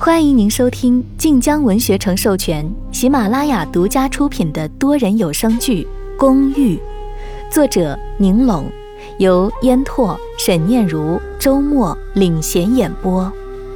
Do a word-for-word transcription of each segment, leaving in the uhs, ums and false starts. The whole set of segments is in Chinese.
欢迎您收听晋江文学城授权、喜马拉雅独家出品的多人有声剧《公寓》，作者宁拢，由烟拓、沈念如、周末领衔演播。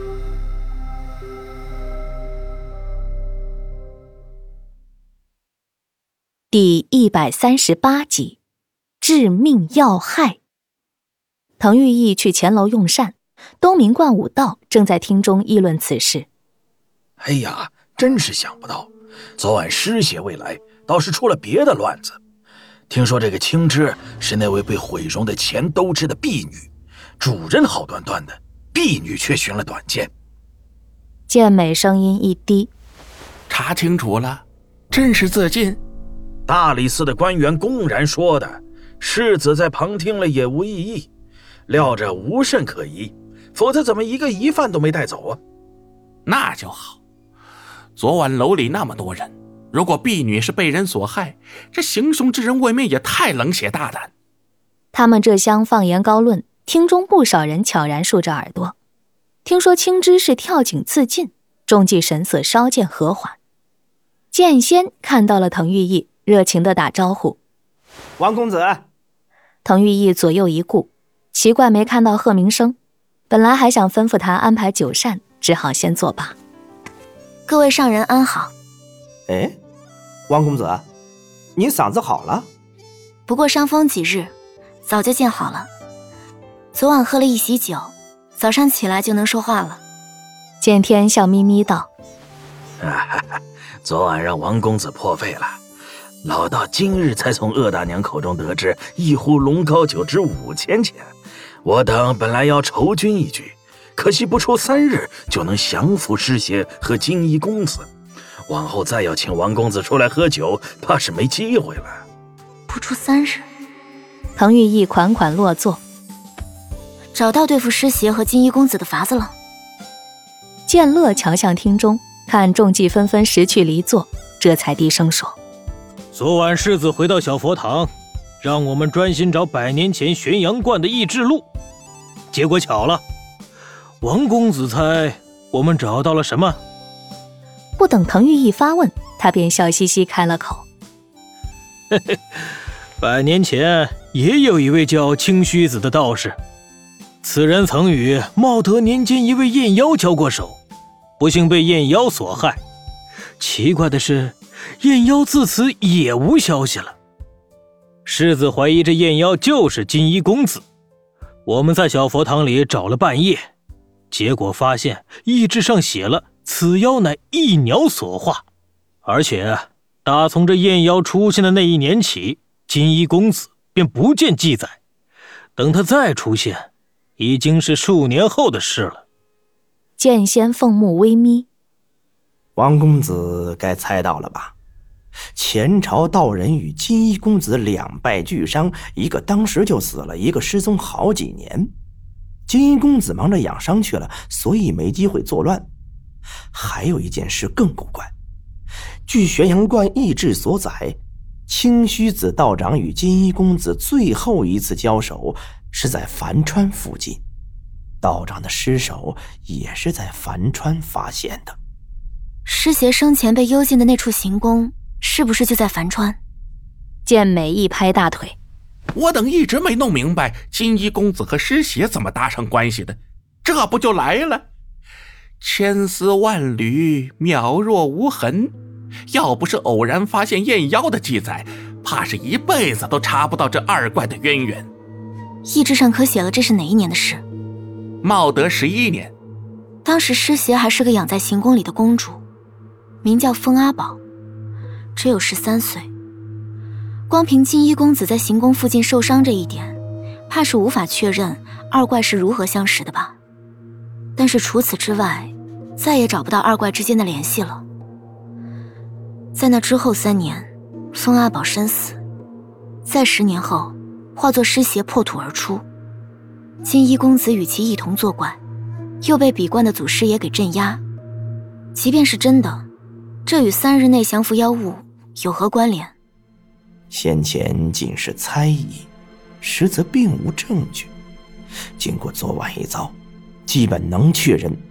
第一百三十八集，致命要害。滕玉义去前楼用膳，东明观武道正在厅中议论此事。 哎呀，真是想不到，昨晚师爷未来，倒是出了别的乱子。听说这个青枝是那位被毁容的前都知的婢女，主人好端端的，婢女却寻了短见。 健美声音一低， 查清楚了，真是自尽。 大理寺的官员公然说的，世子在旁听了也无异议，料着无甚可疑，否则怎么一个疑犯都没带走啊？ 那就好。昨晚楼里那么多人，如果婢女是被人所害，这行凶之人未免也太冷血大胆。 他们这厢放言高论，厅中不少人悄然竖着耳朵。听说青枝是跳井自尽，众计神色稍见和缓。剑仙看到了滕玉义，热情地打招呼： 王公子。 滕玉义左右一顾，奇怪没看到贺明生，本来还想吩咐他安排酒膳，只好先作罢。 各位上人安好。 哎，王公子，您嗓子好了？ 不过伤风几日，早就见好了。昨晚喝了一席酒，早上起来就能说话了。 见天笑眯眯道： 啊，昨晚让王公子破费了，老道今日才从鄂大娘口中得知一壶龙膏酒值五千钱，我等本来要酬君一举，可惜不出三日就能降服师爷和金衣公子，往后再要请王公子出来喝酒，怕是没机会了。 不出三日？ 滕玉义款款落座， 找到对付师爷和金衣公子的法子了。 剑乐瞧向厅中，看众计纷纷识趣离座，这才低声说： 昨晚世子回到小佛堂，让我们专心找百年前玄阳观的异志录，结果巧了，王公子猜我们找到了什么？ 不等滕玉义发问，他便笑嘻嘻开了口： 嘿嘿，百年前也有一位叫清虚子的道士，此人曾与茂德年间一位燕妖交过手，不幸被燕妖所害。奇怪的是，燕妖自此也无消息了。世子怀疑这燕妖就是金衣公子，我们在小佛堂里找了半夜，结果发现懿志上写了此妖乃一鸟所化，而且打从这燕妖出现的那一年起，金衣公子便不见记载，等他再出现，已经是数年后的事了。 剑仙凤目微眯： 王公子该猜到了吧？前朝道人与金衣公子两败俱伤，一个当时就死了，一个失踪好几年。金衣公子忙着养伤去了，所以没机会作乱。还有一件事更古怪，据玄阳观异志所载，清虚子道长与金衣公子最后一次交手是在樊川附近，道长的尸首也是在樊川发现的。 师爷生前被幽禁的那处行宫，是不是就在樊川？ 健美一拍大腿： 我等一直没弄明白金衣公子和师爷怎么搭上关系的，这不就来了？千丝万缕，渺若无痕，要不是偶然发现燕妖的记载，怕是一辈子都查不到这二怪的渊源。 懿志上可写了这是哪一年的事？ 茂德十一年。 当时师爷还是个养在行宫里的公主，名叫风阿宝，只有十三岁。光凭金衣公子在行宫附近受伤这一点，怕是无法确认二怪是如何相识的吧。但是除此之外，再也找不到二怪之间的联系了。在那之后三年，风阿宝身死，在十年后化作尸邪破土而出。金衣公子与其一同作怪，又被比观的祖师爷给镇压。即便是真的，这与三日内降服妖物有何关联？ 先前仅是猜疑，实则并无证据。经过昨晚一遭，基本能确认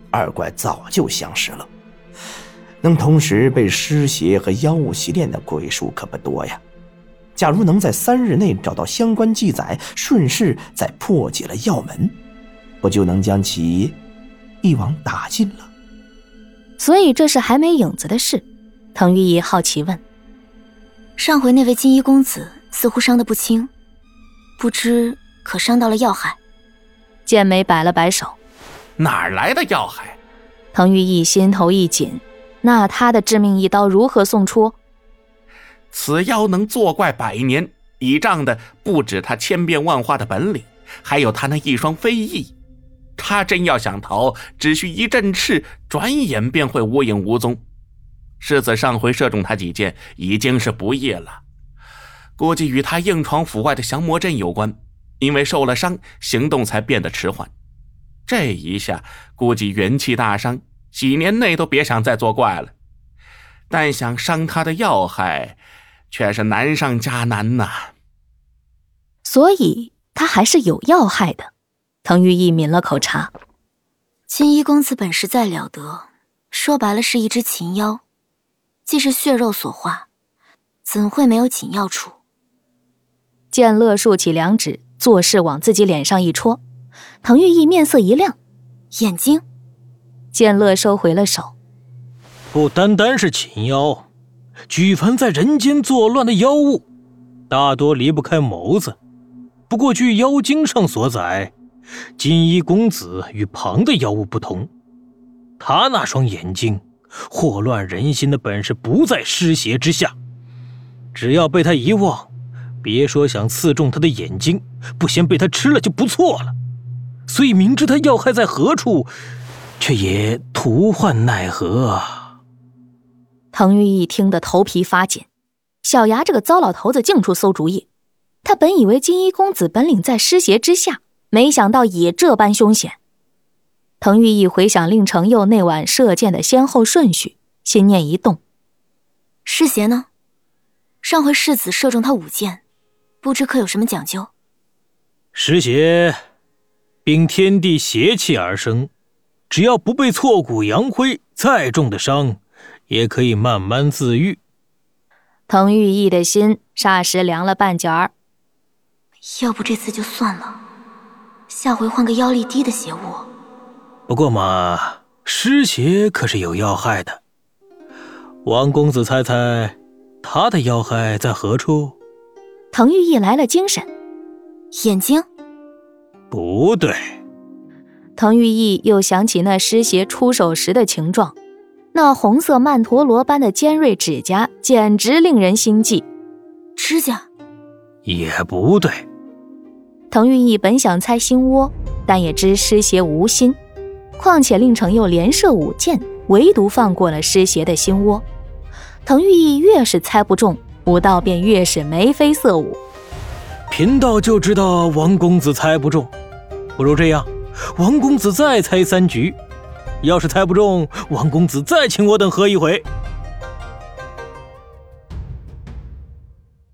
二怪早就相识了。能同时被尸邪和妖物洗炼的鬼术可不多呀。假如能在三日内找到相关记载，顺势再破解了药门，不就能将其一网打尽了？ 所以这是还没影子的事。滕玉义好奇问： 上回那位金衣公子似乎伤得不轻，不知可伤到了要害？ 剑眉摆了摆手： 哪来的要害？ 滕玉义心头一紧，那他的致命一刀如何送出？ 此妖能作怪百年，倚仗的不止他千变万化的本领，还有他那一双飞翼。他真要想逃，只需一阵翅，转眼便会无影无踪。世子上回射中他几箭，已经是不易了，估计与他硬闯府外的降魔阵有关，因为受了伤，行动才变得迟缓。这一下估计元气大伤，几年内都别想再作怪了。但想伤他的要害，却是难上加难呐。 所以他还是有要害的。滕玉义抿了口茶： 金衣公子本事再了得，说白了是一只禽妖，既是血肉所化，怎会没有紧要处？ 剑乐竖起两指，作势往自己脸上一戳。滕玉义面色一亮： 眼睛？ 剑乐收回了手： 不单单是禽妖，举凡在人间作乱的妖物，大多离不开眸子。不过据妖经上所载，金衣公子与旁的妖物不同，他那双眼睛祸乱人心的本事不在尸邪之下，只要被他遗忘，别说想刺中他的眼睛，不先被他吃了就不错了。所以明知他要害在何处，却也徒患奈何。 滕玉义听得头皮发紧，小牙这个糟老头子净出馊主意。他本以为金衣公子本领在尸邪之下，没想到也这般凶险。滕玉义回想令程佑那晚射箭的先后顺序，心念一动： 尸邪呢？上回世子射中他五箭，不知可有什么讲究？ 尸邪秉天地邪气而生，只要不被挫骨扬灰，再重的伤也可以慢慢自愈。 滕玉义的心霎时凉了半截儿。 要不这次就算了，下回换个妖力低的邪物。 不过嘛，尸邪可是有要害的。王公子猜猜他的要害在何处？ 滕玉义来了精神： 眼睛？ 不对。 滕玉义又想起那尸邪出手时的情状，那红色曼陀罗般的尖锐指甲简直令人心悸。 指甲？ 也不对。 滕玉义本想猜心窝，但也知尸邪无心，况且令程佑连射五箭，唯独放过了尸邪的心窝。滕玉义越是猜不中，武道便越是眉飞色舞。 贫道就知道王公子猜不中，不如这样，王公子再猜三局，要是猜不中，王公子再请我等喝一回。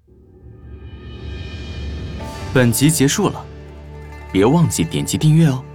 本集结束了，别忘记点击订阅哦。